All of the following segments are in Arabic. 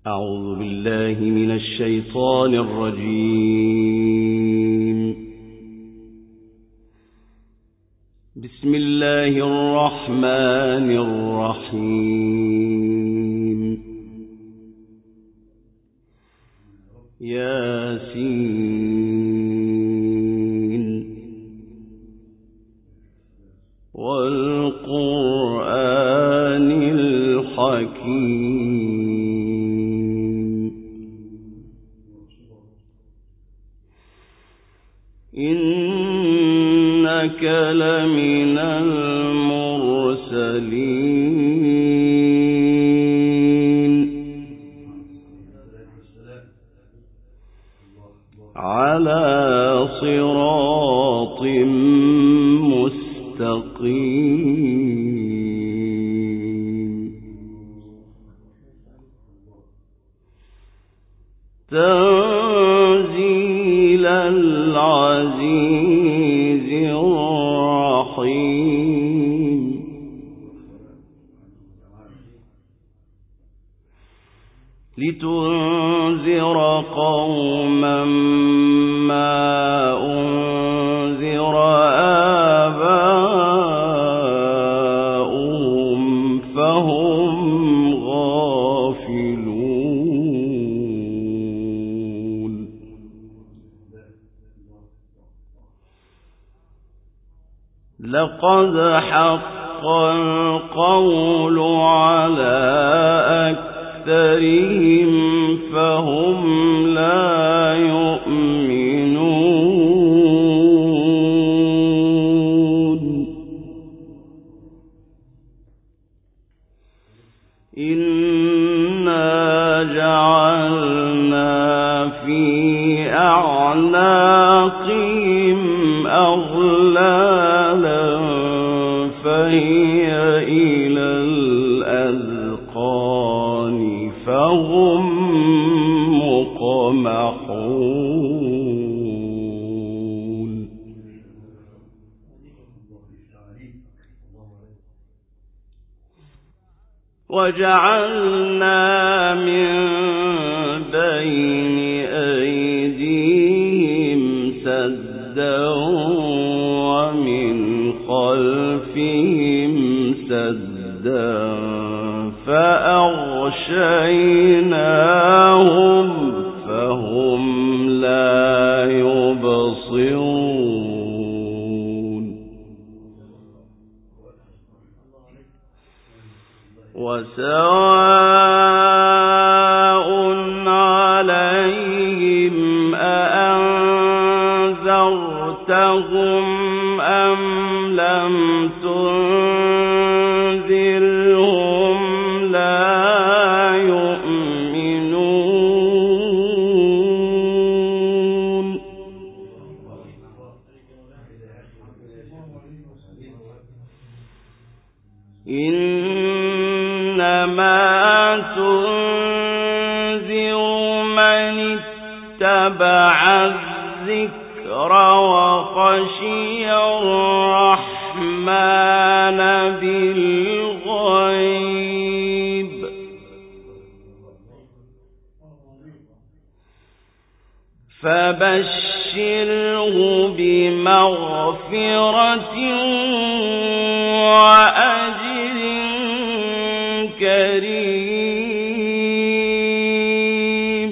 أعوذ بالله من الشيطان الرجيم. بسم الله الرحمن الرحيم. ياسين والقرآن الحكيم. إنك لمن المرسلين على صراط مستقيم. تنزيل العزيز الرحيم. لتنذر قوما ما أنذر آباؤهم فهم غافلون. لقد حق القول على أكثرهم فهم لا يؤمنون. إنا جعلنا في أعناقهم أغلالا فهي إلى الأذقان فهم مقمحون. وجعلنا من بين أيديهم سدا ومن خلفهم سدا فأغشيناهم فهم لا يبصرون. وسواء عليهم أأنذرتهم أم لم تنذرهم لا يؤمنون. إنما تنذر من اتبع الذكر وخشي الرحمن بالغيب فبشره بمغفرة وأجر كريم.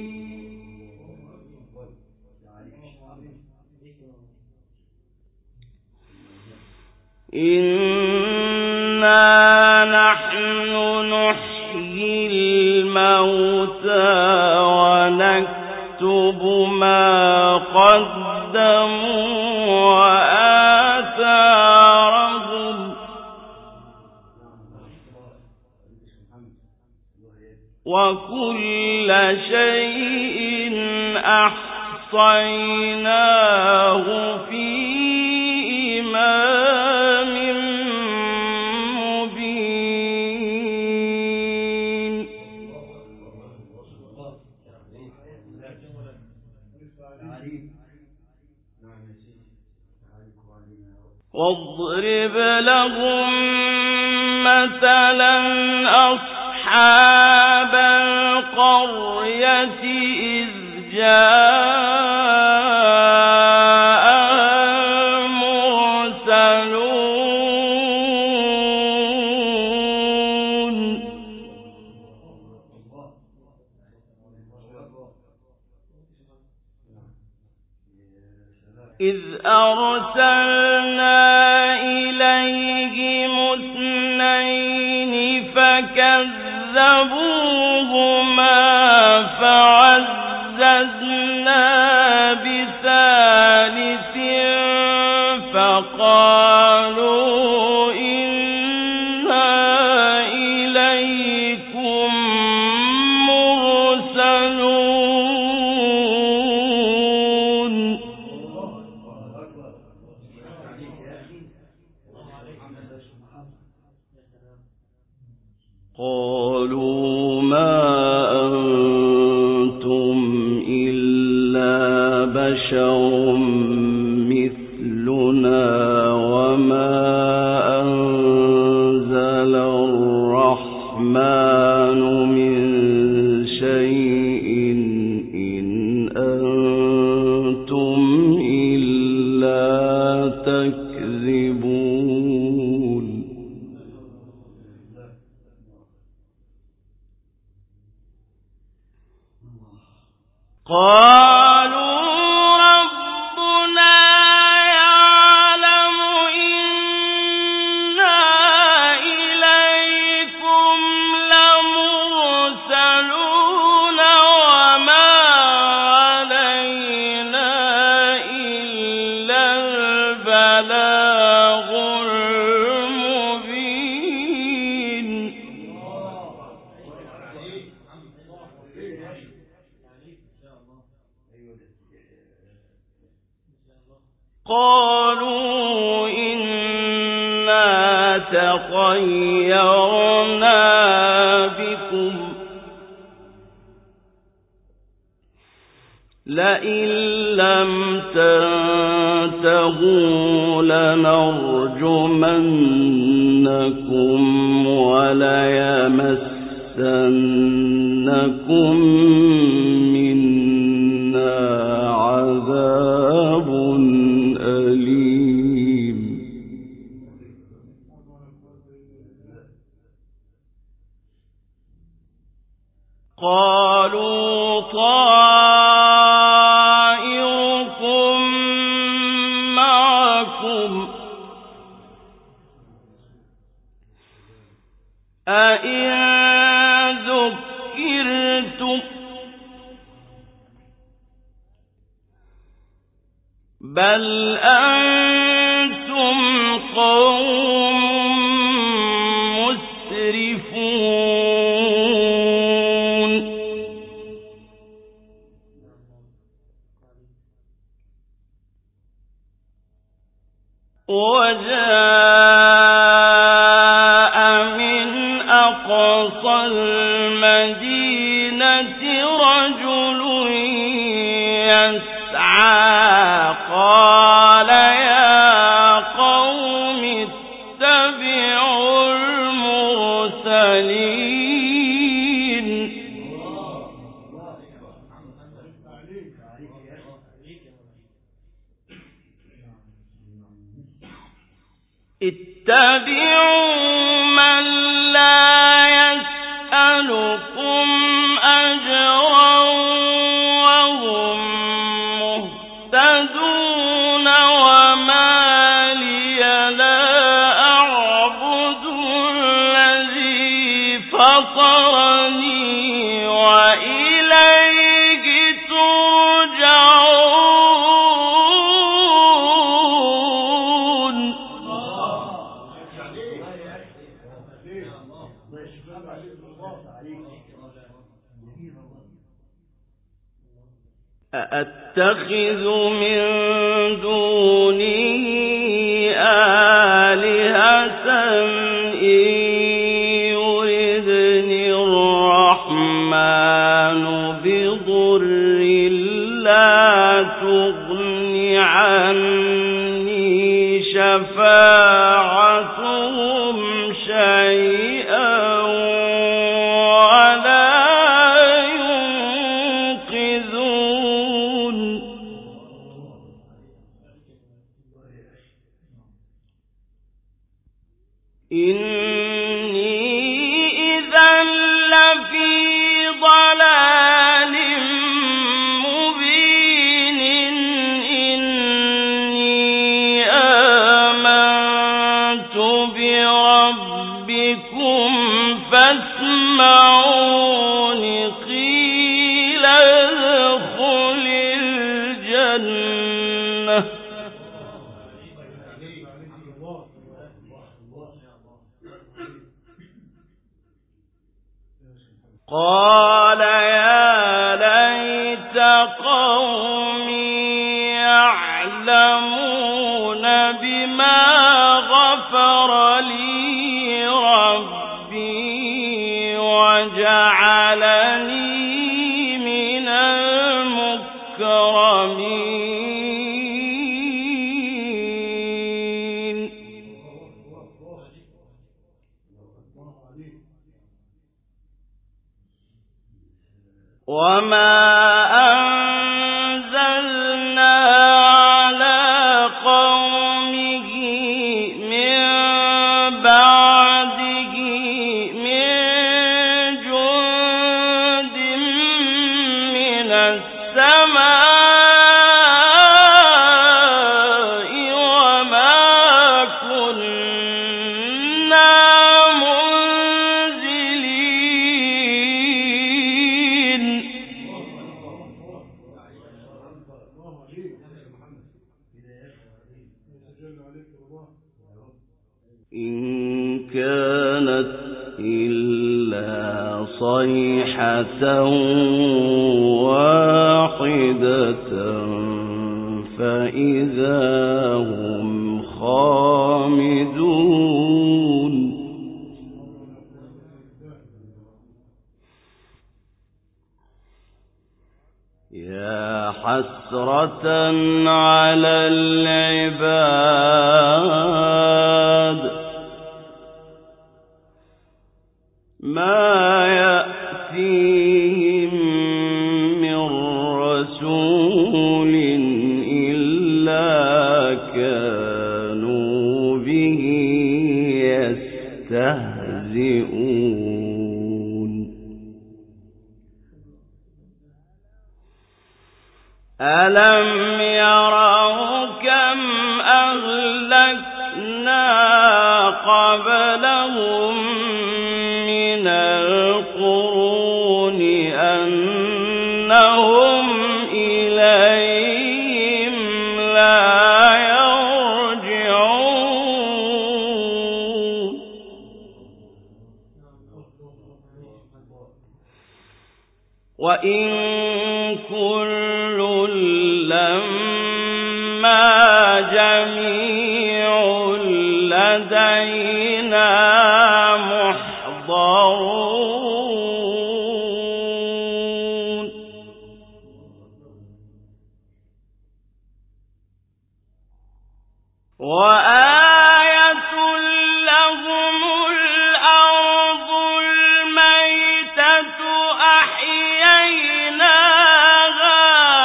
إنا نحن نحيي الموتى ونكتب ما قدموا وآثارهم وكل شيء أحصيناه في إمام مبين. واضرب لهم مثلا أصحاب القرية القرية إذ جاء المرسلون إذ أرسلنا إليهم اثنين فكذبوهما فعززنا بثالث فقالوا إنا إليكم مرسلون قالوا ما أنتم إلا بشر مثلنا وما أنزل الرحمن من شيء إن أنتم إلا تكذبون قالوا ربنا يعلم إنا إليكم لمرسلون وما علينا إلا البلاغ المبين قالوا إنا تطيرنا بكم لئن لم تنتهوا لنرجمنكم وليمسنكم منا عذاب أليم قالوا طائركم معكم أئن ذكرتم بل أنتم قوم مسرفون وجاء من أقصى المدينة رجل يسعى قال يا قوم اتبعوا المرسلين اتبعوا من لا يسألكم أجرا وهم مهتدون وما لي لا أعبد الذي فطرني وإليه ترجعون أأتخذ من دونه آلهة إن يردني الرحمن بضر لا تغن عني شفاعتهم شيئا ولا ينصرون فاسمعون قيل ادخل الجنة قال يا ليت قومي يعلمون بما غفر لي ربي وجعلني من المكرمين وما أنزلنا على قومه من بعده من جند من السماء وما كنا إن كانت إلا صيحة واحدة فإذا هم خامدون يا حسرة على العباد ما يأتيهم من رسول إلا كانوا به يستهزئون ألم يروا كم أهلكنا قبلهم من القرون أنهم إليهم لا يرجعون وإن كل لما جميع لدينا محضرون وآية لهم الأرض الميتة أحييناها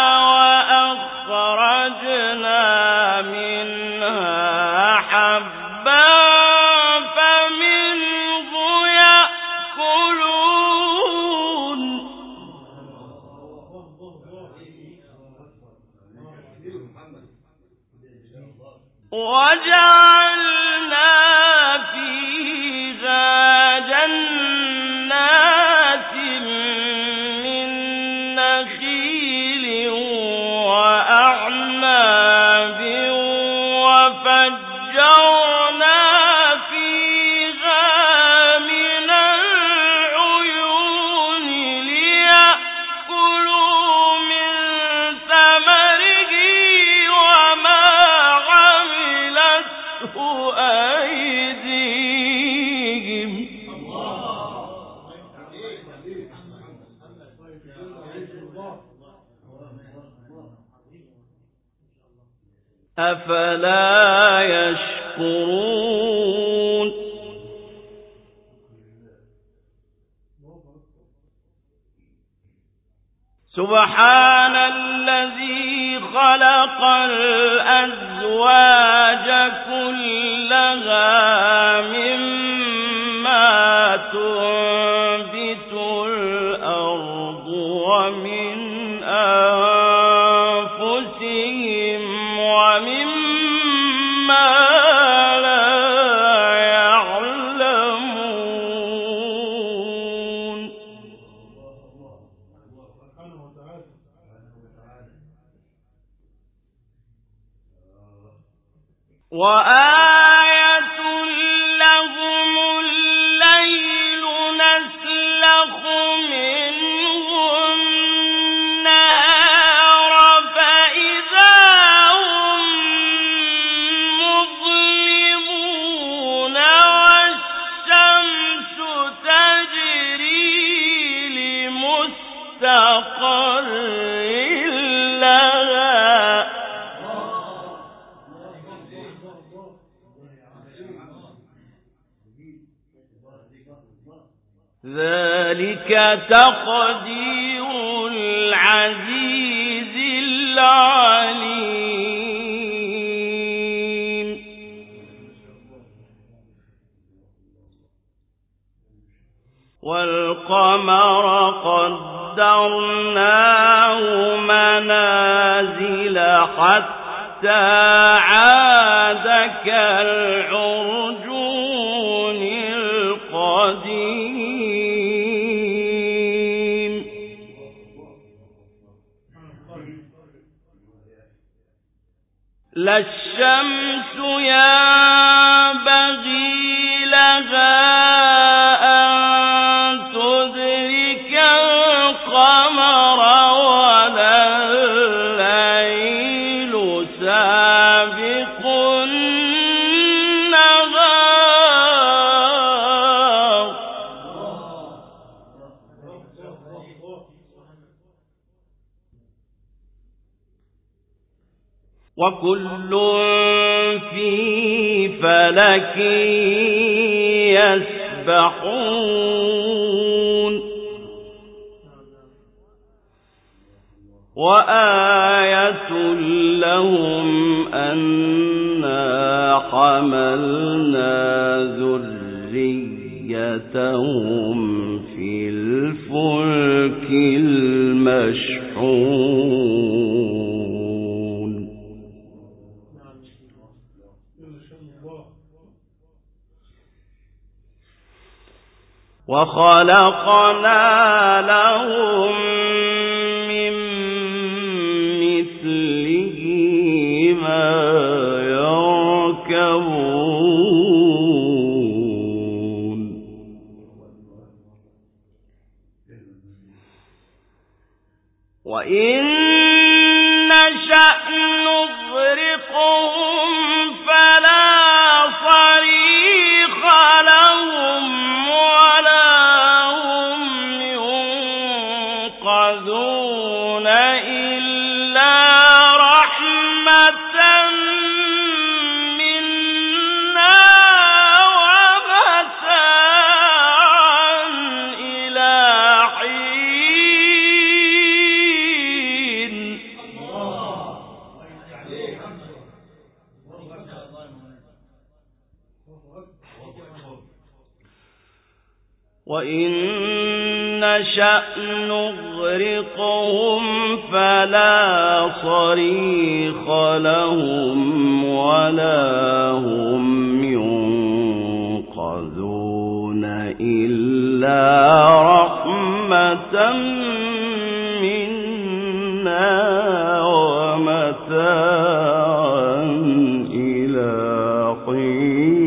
وأخرجنا منها حبا فمنه يأكلون وجعلنا فيها جنات من نخيل وأعناب وفجرنا فيها من العيون ليأكلوا من ثمره وما عملته أيديهم أفلا يشكرون سبحان الذي خلق الأزواج كلها مما تنبت الأرض ومن أنفسهم ومما لا يعلمون وآية لهم الليل نسلخ منه النهار فإذا هم مظلمون والشمس تجري لمستقر لها ذلك تقدير العزيز العليم والقمر قدرناه منازل حتى عاد كالعرجون القديم لا الشمس ينبغي لها أن تدرك القمر ولا الليل سابق النهار وكل في فلك يسبحون وآية لهم أنا حملنا ذريتهم في الفلك المشحون وخلقنا لهم من مثله ما يركبون وإن نشأ نغرقهم فلا صريخ لهم ينقذون إلا رحمة منا ومتاعا إلى حين وإن نشأ نغرقهم فلا صريخ لهم ولا هم ينقذون إلا رحمة منا ومتاعا إلى حين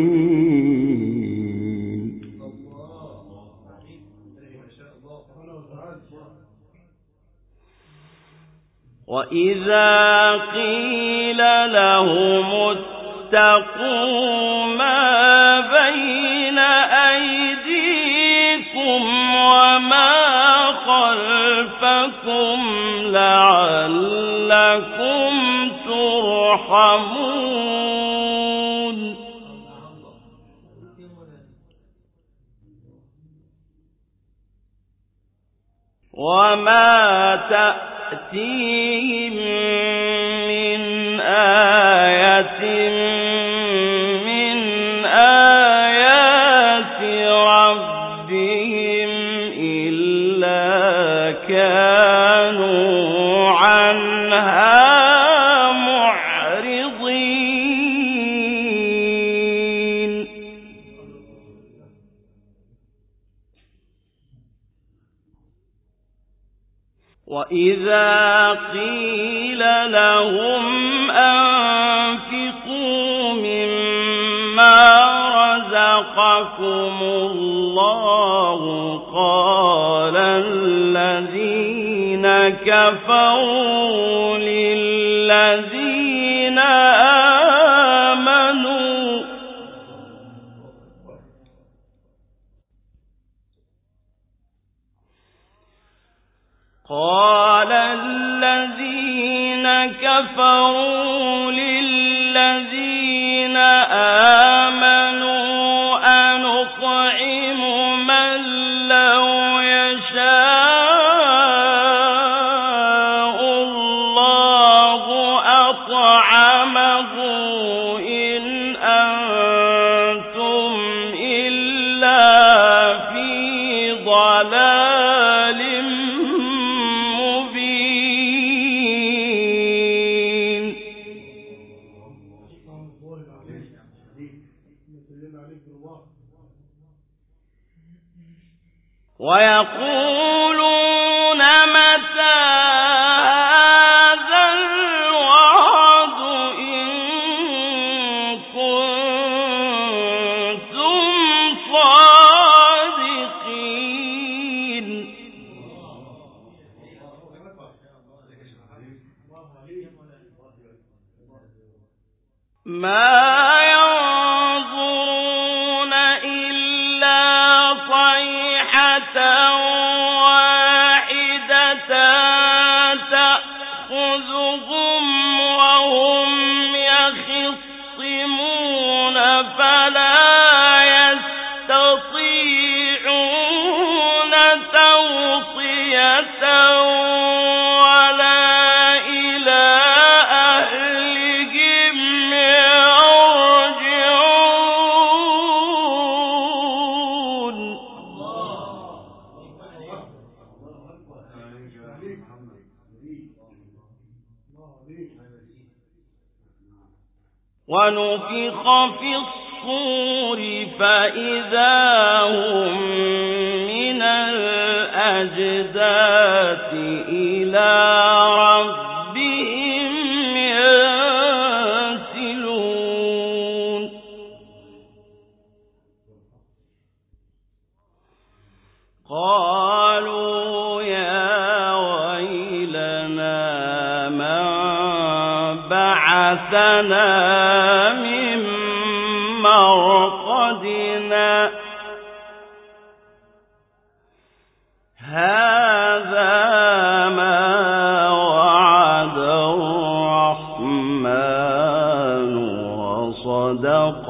وإذا قيل لهم اتقوا ما بين أيديكم وما خلفكم لعلكم ترحمون وما تأتيهم من آية من آيات ربهم إلا كانوا عنها معرضين وإذا قيل لهم أنفقوا صدقكم الله قال الذين كفروا للذين آمنوا أنطعم من لو يشاء الله أطعمه إن أنتم إلا في ضلال مبين. ويقولون متى هذا الوعد إن كنتم صادقين. ما ينظرون إلا صيحة واحدة تأخذهم وهم يخصمون فلا يستطيعون توصية ولا إلى أهلهم يرجعون. ونفخ في الصور فإذا هم من الأجداث إلى ربهم ينسلون. قالوا يا ويلنا من بعثنا من مرقدنا هذا ما وعد الرحمن وصدق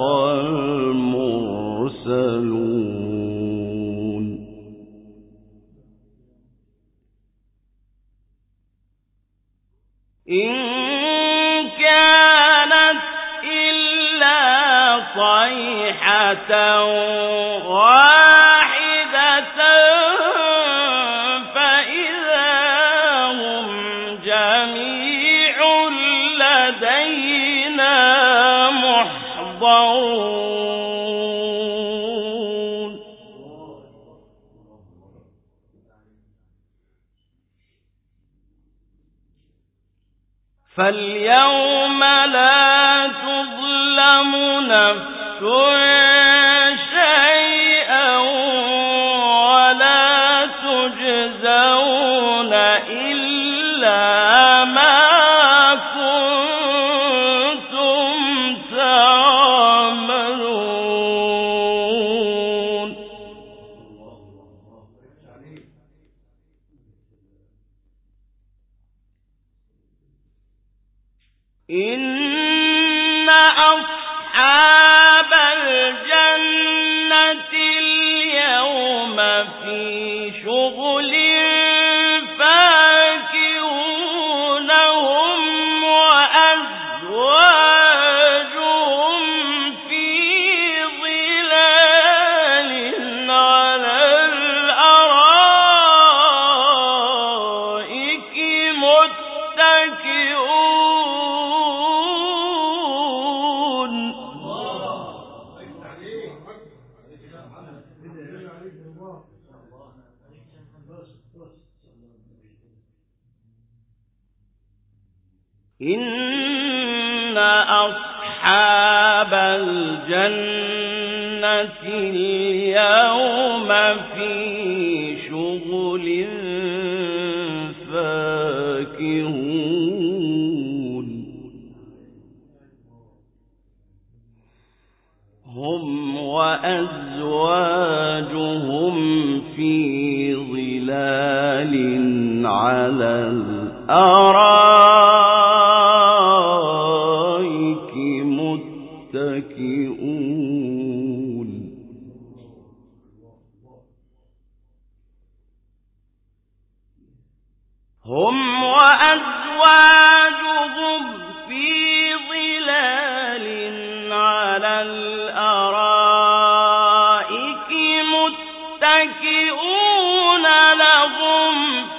المرسلون. إن كانت إلا صيحة واحدة فإذا هم جميع لدينا محضرون. فاليوم لا تظلم نفس شيئا ولا تجزون إلا ما كنتم تعملون. إن أصحاب الجنة اليوم في شغل فاكهون هم وأزواجهم في ظلال على الأرائك متكئون. إن أصحاب الجنة اليوم في شغل فاكهون هم وأزواجهم في ظلال على الأرائك متكئون هم وأزواجهم في ظلال على الأرائك متكئون لهم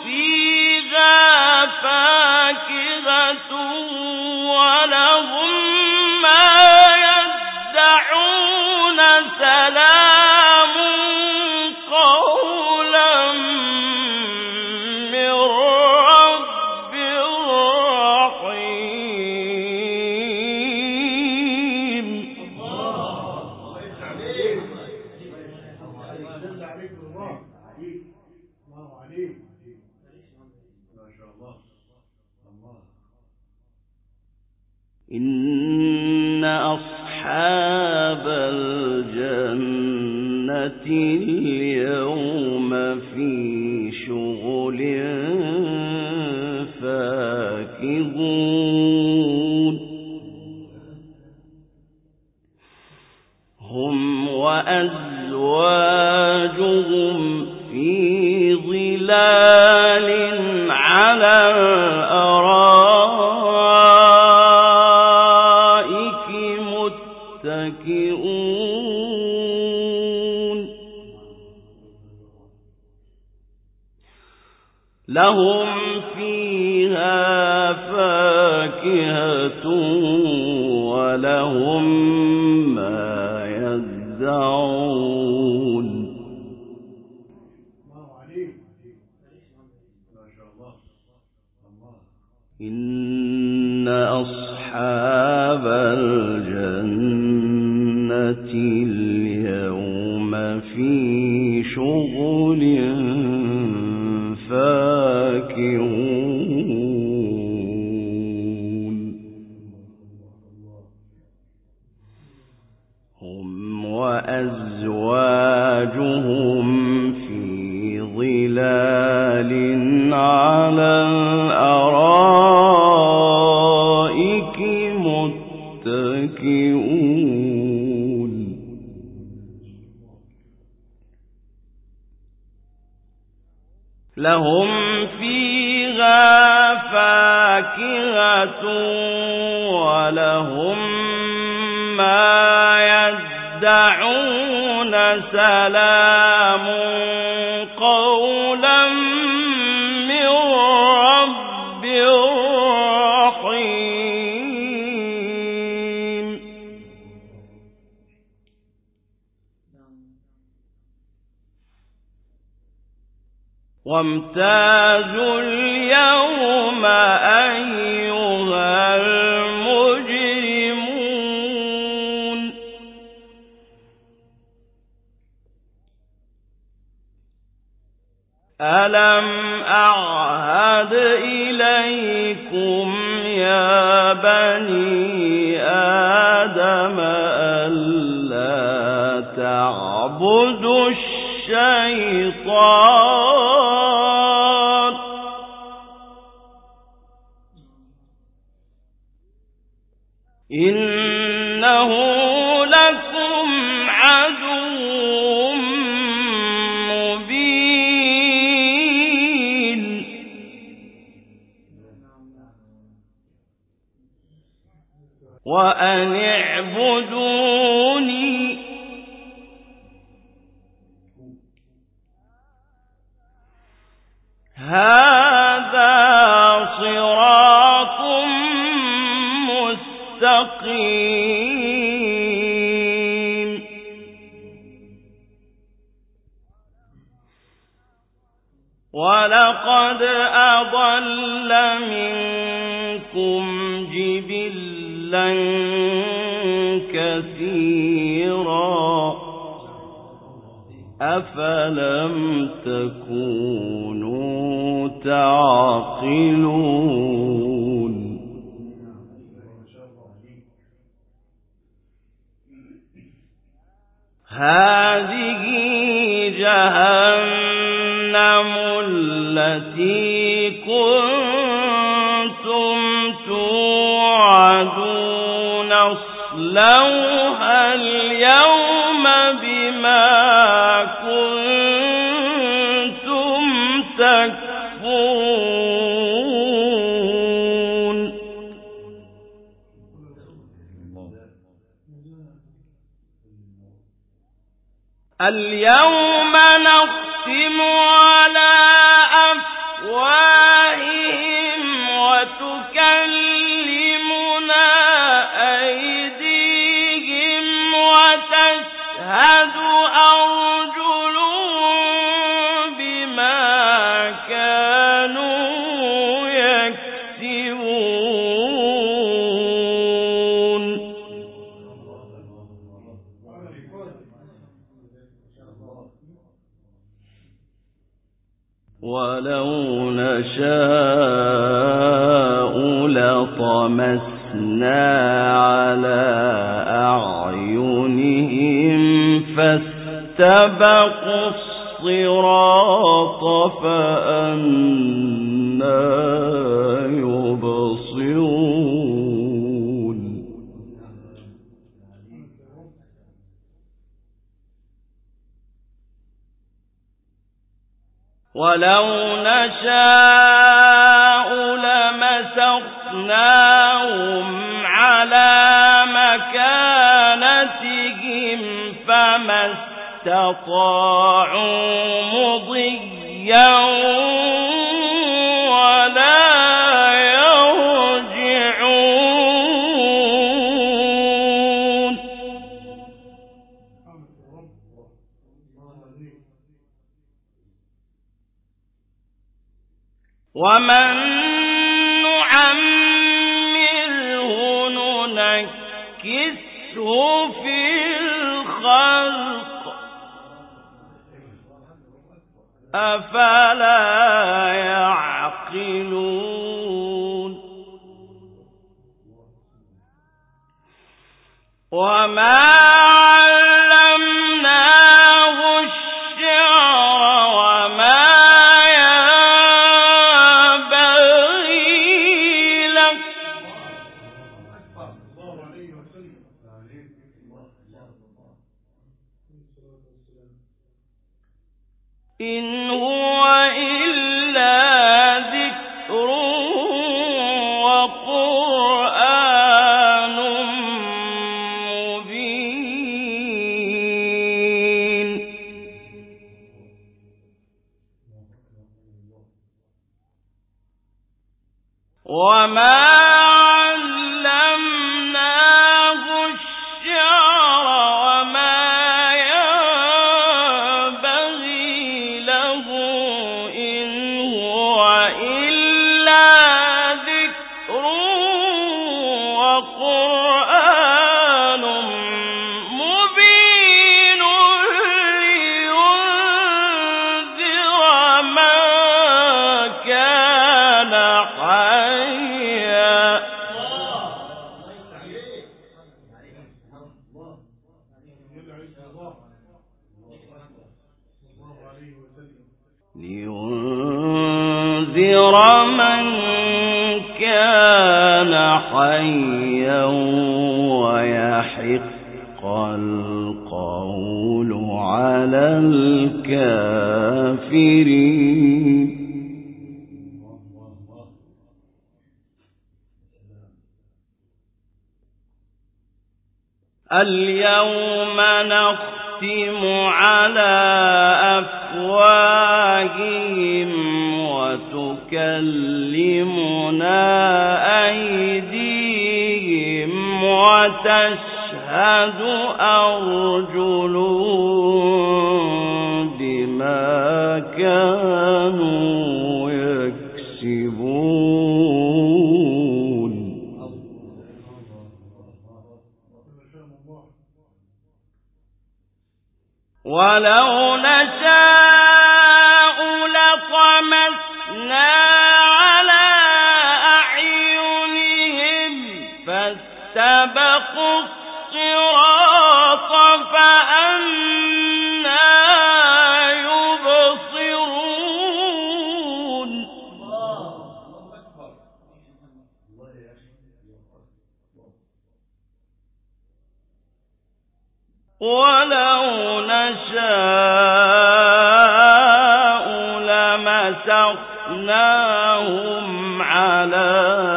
فيها فاكهة ولهم ما يدعون سلام قولا من رب رحيم. إن أصحاب الجنة اليوم في شغل فاكهون هم وأزواجهم في ظلال على الأرائك متكئون لهم فيها فاكهة ولهم ما يدعون إن أصحاب الجنة اليوم في شغل فاكهون هم وأزواجهم في ظلال على الأرائك متكئون لهم فيها فاكهة ولهم ما يدعون سلام قولا من رب رحيم. وامتازوا اليوم أيها المجرمون ألم أعهد إليكم يا بني آدم ألا تعبدوا الشيطان إنه لكم عدو مبين وأن اعبدوني هذا صراط مستقيم ولقد أضل منكم جبلا كثيرا أفلم تكونوا تعقلون هذه جهنم التي كنتم توعدون اصلوها اليوم بما كنتم تكفرون اليوم نختم على أفواههم وتكلمنا أيديهم وتشهد أرجلهم بما كانوا يكسبون ولو نشاء لطمسنا على أعينهم فاستبقوا الصراط فأنى يبصرون ولو نشاء لمسخناهم على مكانتهم فما استطاعوا مضيا ولا يرجعون ومن نعمره ننكسه في الخلق أفلا يعقلون وما علمناه الشعر وما إن هو إلا ذكر وقرآن مبين وما علمناه الشعر وما لينذر من كان حيا ويحق القول على الكافرين اليوم نختم على أفواههم وتكلمنا أيديهم وتشهد أرجلهم بما كانوا يكسبون ولو فأمسخناهم على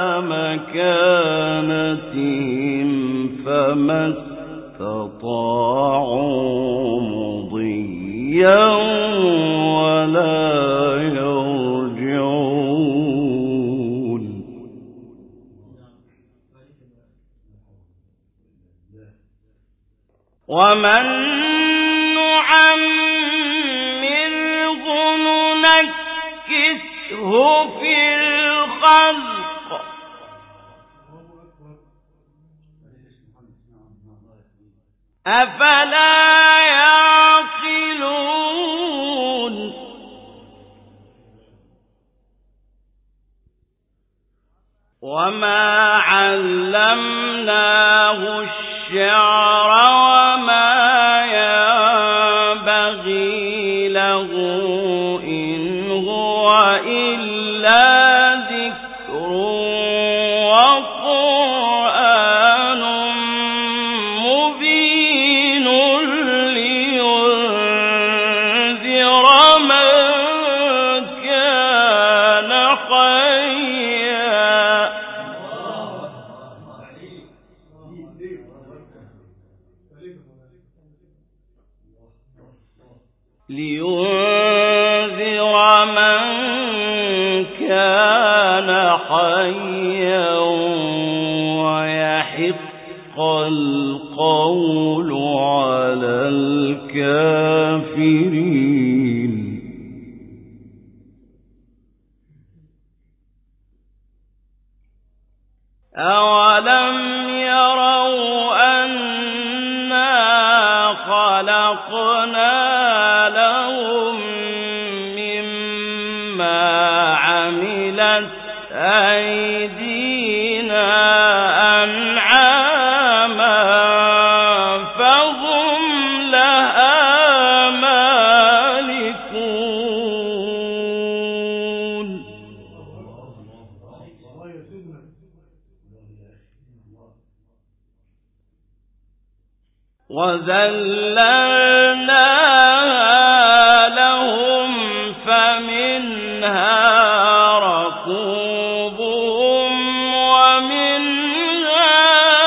مكانتهم فما استطاعوا مضيا ولا يرجعون. ومن نعمره ننكسه في الخلق أفلا يعقلون. وما علمناه الشعر وما ينبغي له إن هو إلا ذكر وقرآن مبين لينذر من كان حيا. لينذر من كان حيا ويحق القول على الكافرين. أولم يروا أنا خلقنا لهم مما عملت أيدينا أنعاما فهم لها مالكون. وذللناها لهم فمنها ركوبهم ومنها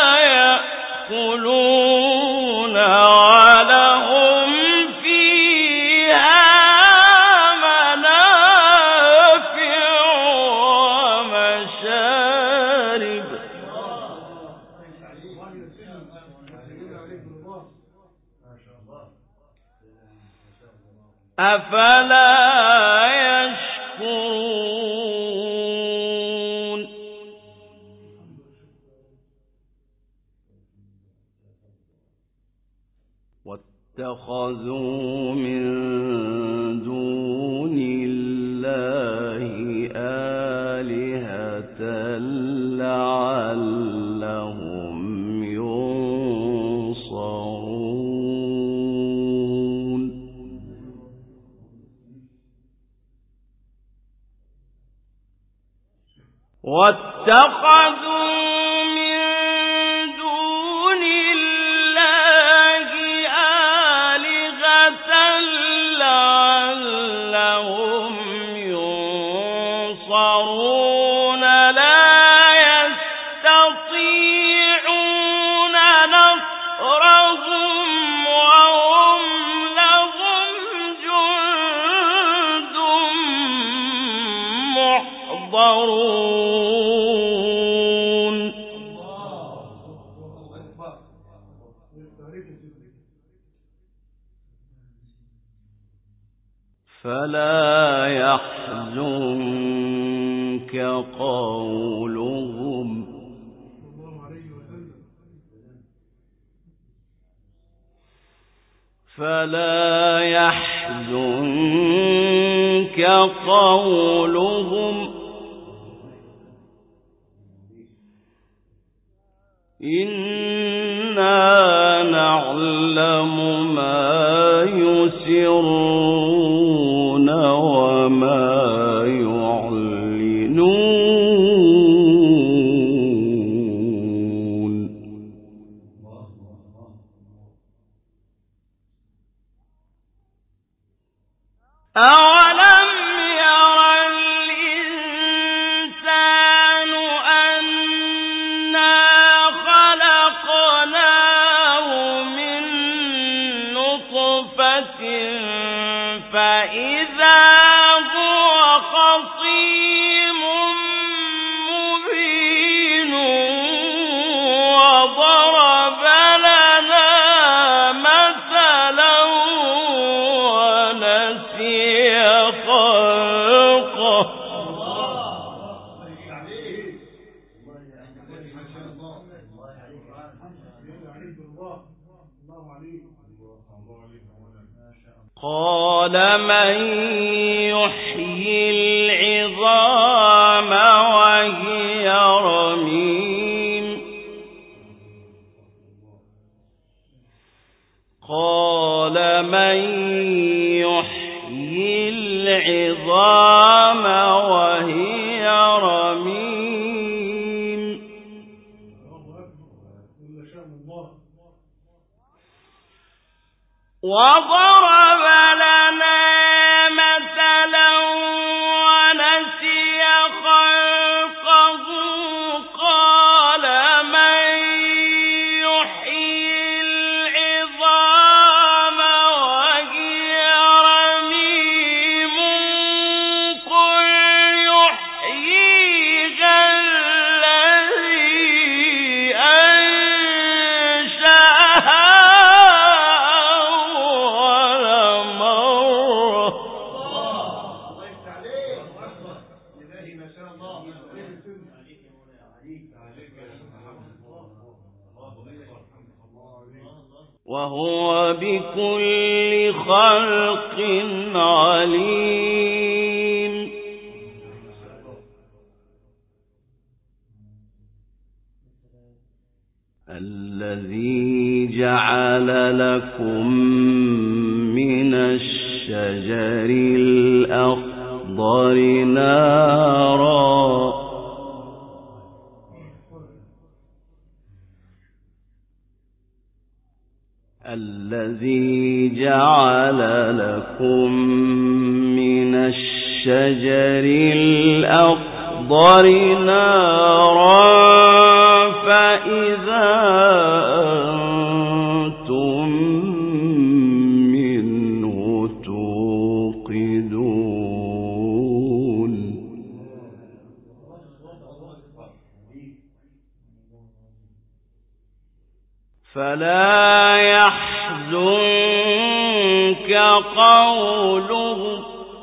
يأكلون ولهم فيها منافع ومشارب. أفلا يشكرون. واتخذوا من دون الله آلهة لعلهم ينصرون. واتخذوا من دون الله آلهة لعلهم ينصرون لا يستطيعون نصرهم وهم لهم جند محضرون. فلا يحزنك قولهم إنا نعلم ما يسرون وما يعلنون. أولم يروا قال من يحيي العظام وهي رميم قال من يحيي العظام وهي رميم وضرب لنا مثلا ونسي خلقه قال من يحيي العظام وهي رميم قل يحييها الذي أنشأها وهو بكل خلق عليم الذي جعل لكم من الشجر الأخضر نارا الذي جعل لكم من الشجر الأخضر نارا فإذا أنتم منه توقدون فلا يحزنك قولهم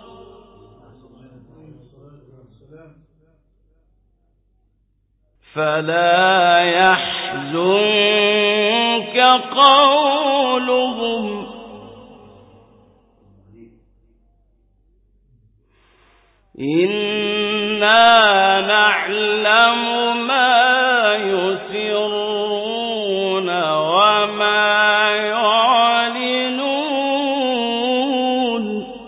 إنا نعلم ما يسرون وما يعلنون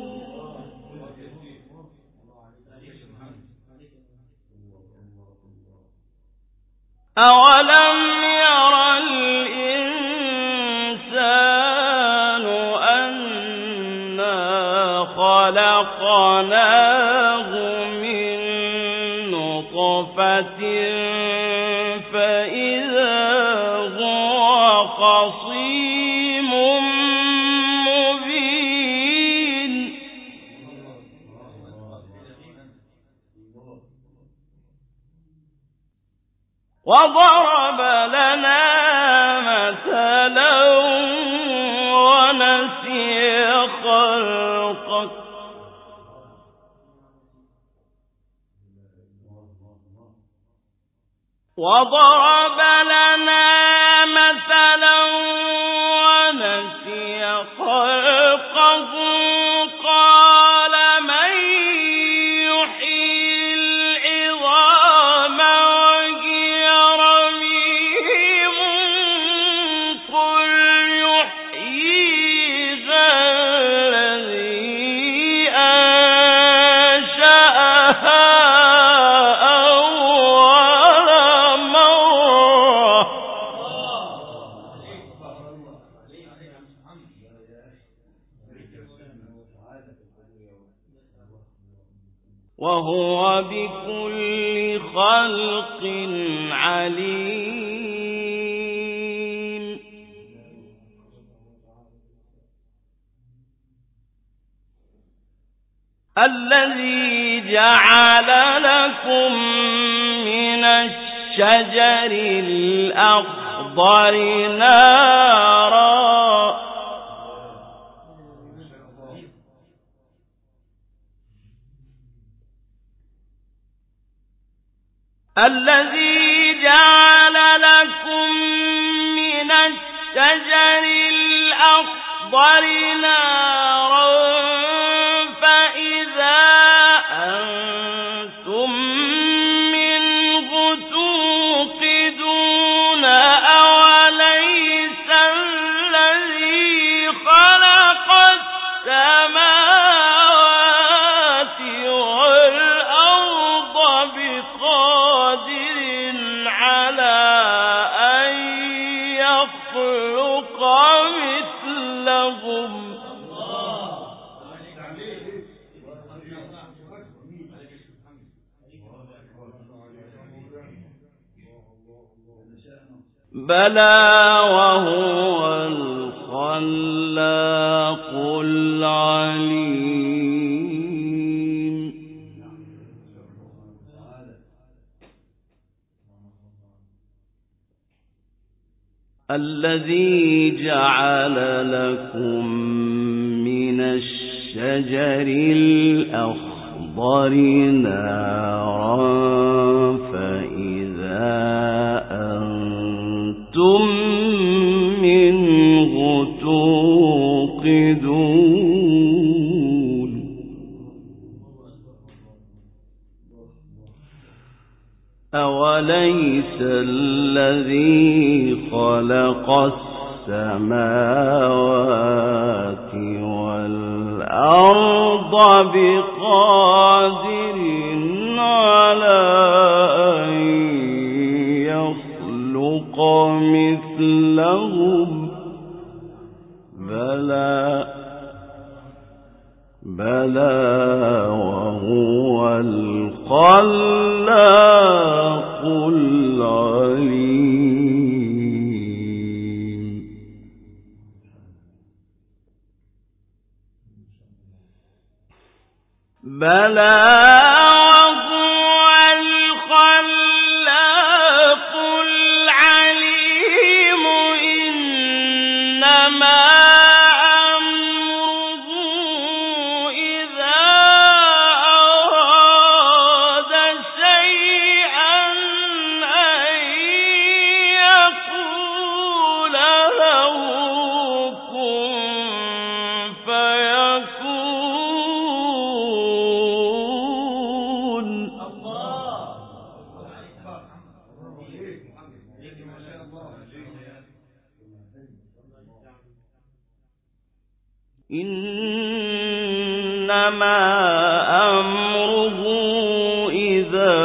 أولم ير الإنسان أنا خلقناه من نطفة فإذا هو خصيم مبين وضرب لنا مثلا ونسي خلقه وضرب لنا مثلا ونسي خلقه قال من يحيي العظام وهي رميم قل يحييها الذي أنشأها وهو بكل خلق عليم الذي جعل لكم من الشجر الأخضر نارا الذي جعل لكم الشجر الأخضر نارا فإذا أنتم منه توقدون أوليس الذي خلق السماوات والأرض بقادر على أن يخلق مثلهم بلى وهو الخلاق العليم الذي جعل لكم من الشجر الأخضر نارا فإذا أنتم منه توقدون أوليس الذي خلق السماوات والأرض بقادر على أن يخلق مثلهم بلى وهو الخلاق العليم بلى وهو الخلاق العليم إنما أمره إذا أراد شيئا أن يقول له كن فيكون إنما أمره إذا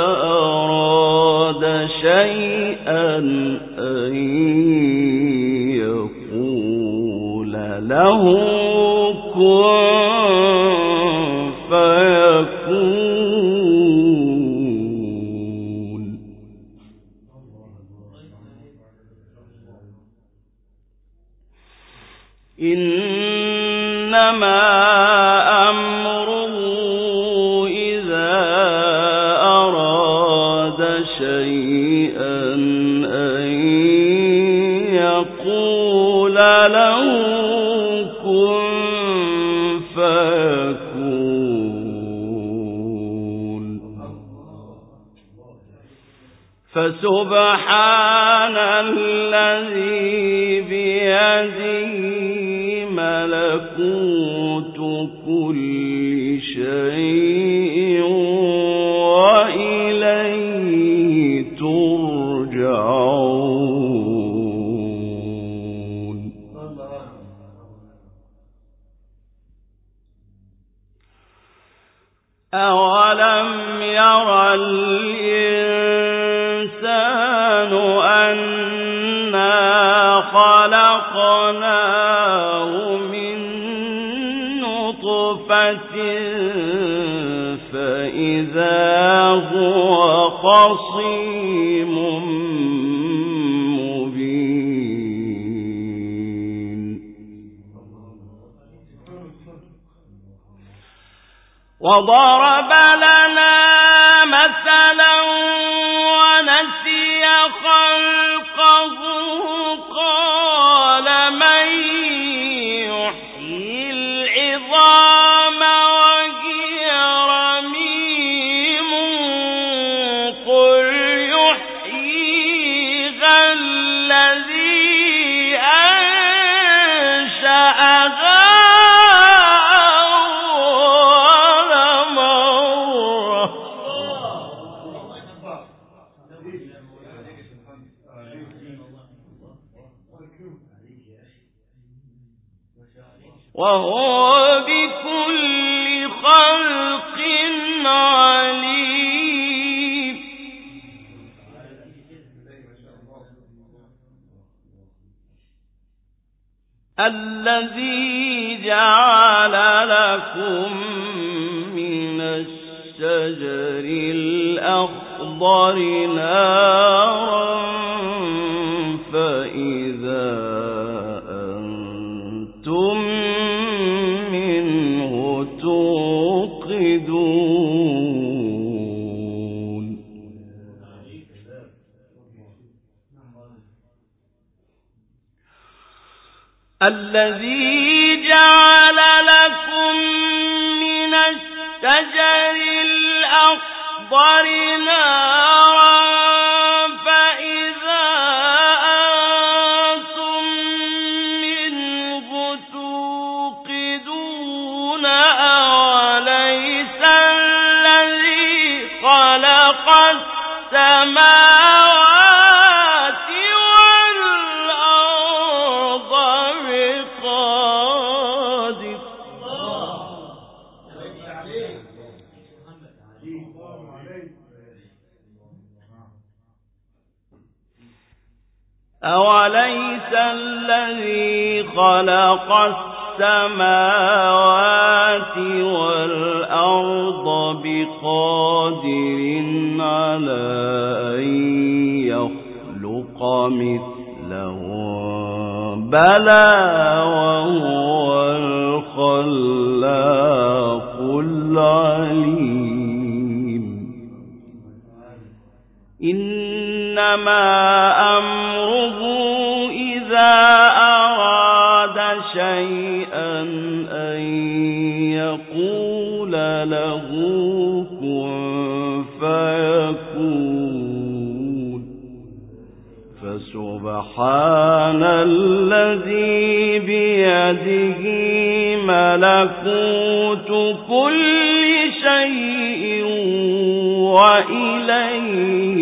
أراد شيئا أن يقول له كن فيكون إنما أمره إذا أراد شيئا أن يقول له كن فيكون فسبحان الذي بيده ملكوت كل شيء وإليه ترجعون أولم ير الإنسان أنا خلقناه من نطفة فإذا هو خصيم مبين وضرب لنا مثلا ونسي خلقه قال من يحيي العظام وهي رميم قل يحييها الذي وهو بكل خلق عليم. الذي جعل لكم من الشجر الأخضر نارا فإذا أنتم منه توقدون. الذي جعل لكم من الشجر الأخضر نارا فإذا أنتم منه توقدون. أوليس الذي خلق السماوات والأرض بقادر أوليس الذي خلق السماوات والأرض بقادر على أن يخلق مثلهم بلى وهو الخلاق العليم. إنما أمره إذا أراد شيئا أن يقول له كن فيكون. فسبحان الذي بيده ملكوت كل شيء وإليه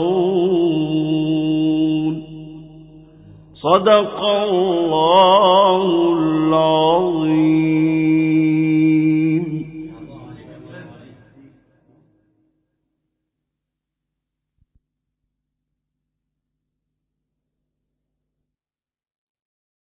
ترجعون. صدق الله